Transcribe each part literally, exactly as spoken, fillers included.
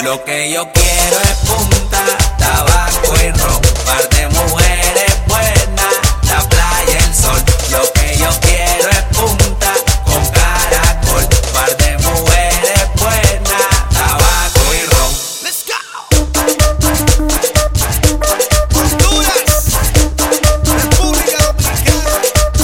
Lo que yo quiero es punta, tabaco y ron, par de mujeres buenas, la playa, el sol. Lo que yo quiero es punta, con caracol, par de mujeres buenas, tabaco y ron. Let's go. Honduras, República Dominicana.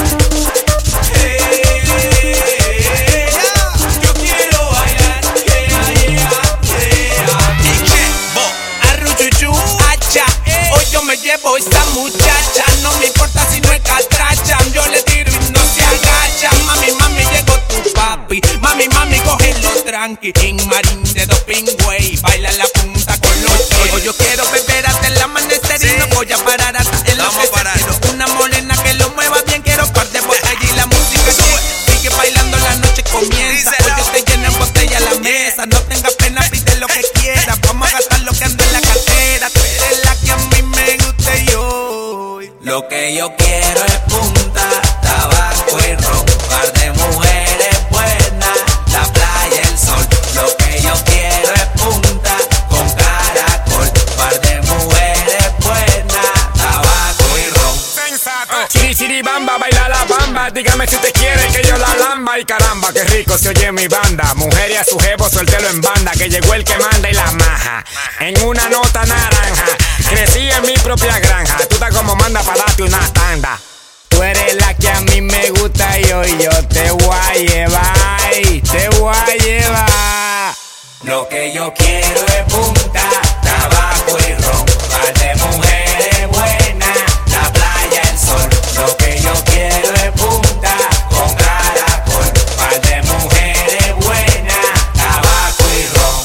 Hey, yeah. Yo quiero bailar, yeah, yeah, yeah. Echevo, Arruchuchu, hacha, hoy yo me llevo esa muchacha. No me importa si no es catracha, yo le tiro y no se agacha. Mami, mami, llegó tu papi. Mami, mami, cógelo tranqui. En marín de dos pingüey, baila la punta con los pies. Hoy yo quiero beber hasta el amanecer, sí, y no voy a parar hasta el anochecer. Quiero una morena que lo mueva bien, quiero par de botellas y la música que sigue bailando, la noche comienza. Hoy yo te lleno en botella la mesa, no tengas pena, pide lo que quieras. Vamos a gastar lo que anda en la cartera, tú eres la que a mí me gusta y hoy. Lo que yo quiero es punta, tabaco y ron, par de mujeres buenas, la playa, el sol. Lo que yo quiero es punta, con caracol, par de mujeres buenas, tabaco y ron. Sensato. Chiri chiri bamba, baila la bamba. Dígame si te quiere que yo la lamba. Y caramba, qué rico se oye mi banda. Mujer y a su jevo, suéltelo en banda. Que llegó el que manda y la maja. En una nota naranja. Crecí en mi propia granja. Tú estás como manda para darte una tanda. Tú eres la que a mí me gusta y hoy yo te voy a llevar. Te voy a llevar. Lo que yo quiero es punta, tabaco y ron, par de mujeres buenas, la playa, el sol. Lo que yo quiero es punta, con caracol, par de mujeres buenas, tabaco y ron.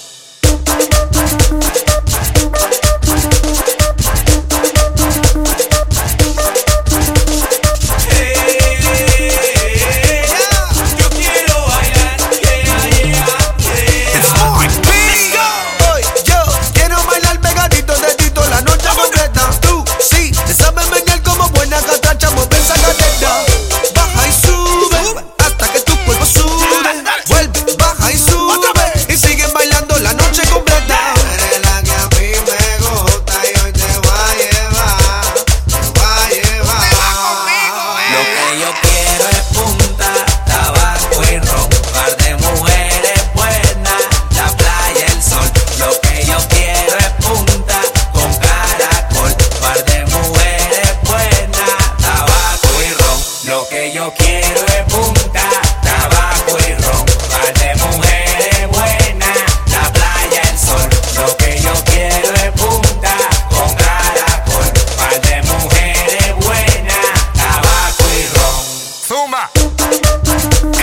Yo quiero bailar, yeah, yeah, yeah. Hoy yo quiero bailar pegadito de tito la noche completa. Tú sí, te sabes menear como buena catracha, mueve esa cadera. Baja y sube hasta que tu cuerpo sude. Vuelve, baja y sube y siguen bailando la noche completa. Eres la que a mí me gusta y hoy te voy a llevar, te voy a llevar. Lo que yo quiero es punta, tabaco y ron, par de mujeres buenas, la playa, el sol. Lo que yo quiero es punta, con caracol, par de mujeres buenas, tabaco y ron. Lo que yo quiero es punta, tabaco y ron, par de mujeres buenas, la playa, el sol. Lo que yo quiero es punta, con caracol, par de mujeres buenas, tabaco y ron. Zumba.